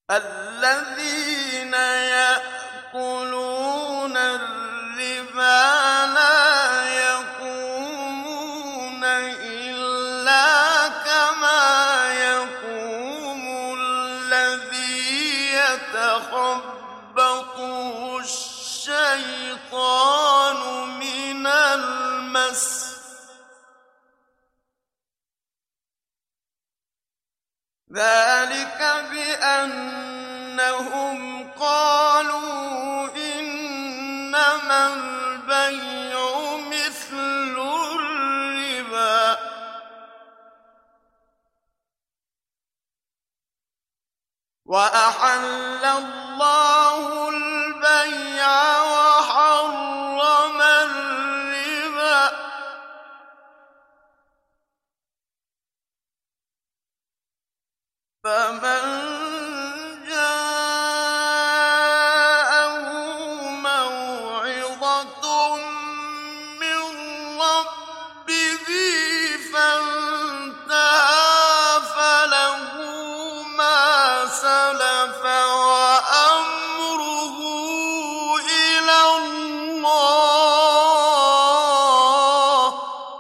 الذين يأكلون الربا لا يقومون إلا كما يقوم الذي يتخبطه الشيطان من المس، ذلك بأنهم قالوا إنما البيع مثل الربا وأحل الله البيع وحرم الربا، فمن جاءه موعظة من ربه فانتهى فله ما سلف وأمره إلى الله،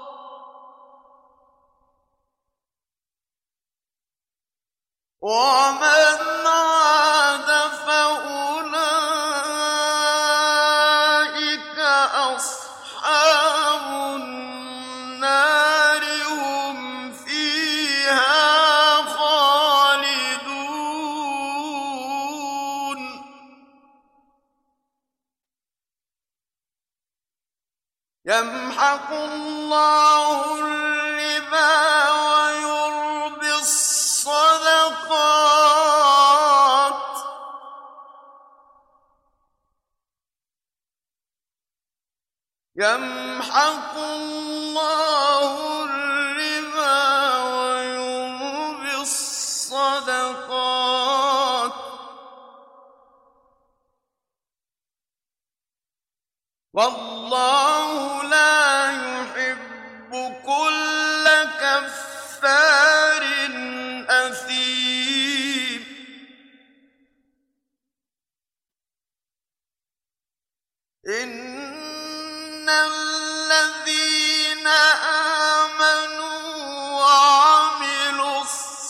ومن عاد فأولئك أصحاب النار هم فيها خالدون. يمحق الله الربا ويربي الصدقات، يمحق الله الربا ويربي الصدقات، والله لا يحب كل كفار أثيم. إن الذين آمنوا وعملوا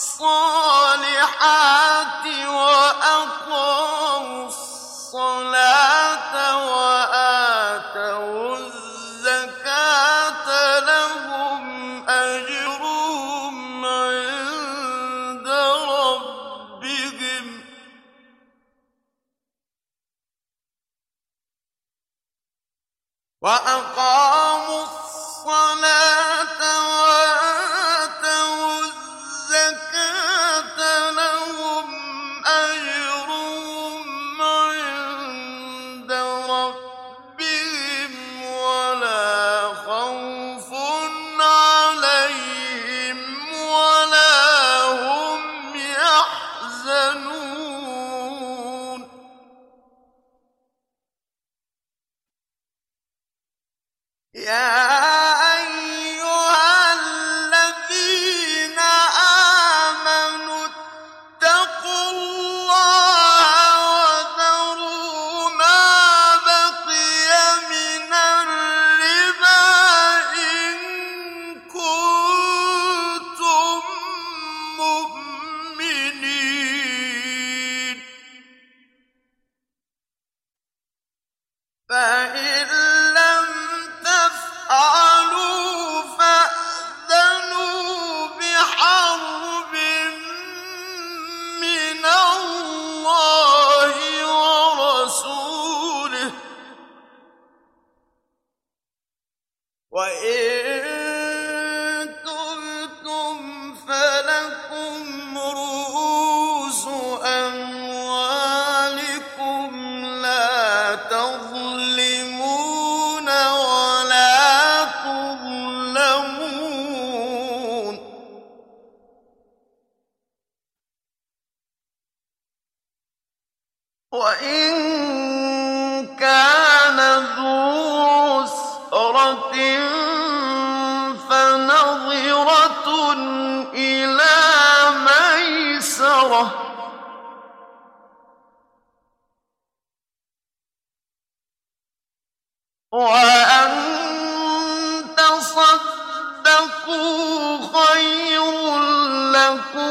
الصالحات وأقاموا الصلاة وآتوا الزكاة لهم أجرهم عند ربهم وأقاموا الصلاة وآتوا الزكاة لهم أجرهم عند ربهم ولا خوف عليهم ولا هم يحزنون. يا أيها الذين آمنوا اتقوا الله وذروا ما بقي من الربا إن كنتم مؤمنين، فإن لم تفعلوا فأذنوا بحرب من الله ورسوله، وإن تبتم فلكم رؤوس أموالكم لا تظلمون ولا تظلمون. وإن كان ذو عسرة فنظرة إلى ميسرة، وَأَن تَصَدَّقُوا خَيْرٌ لَّكُمْ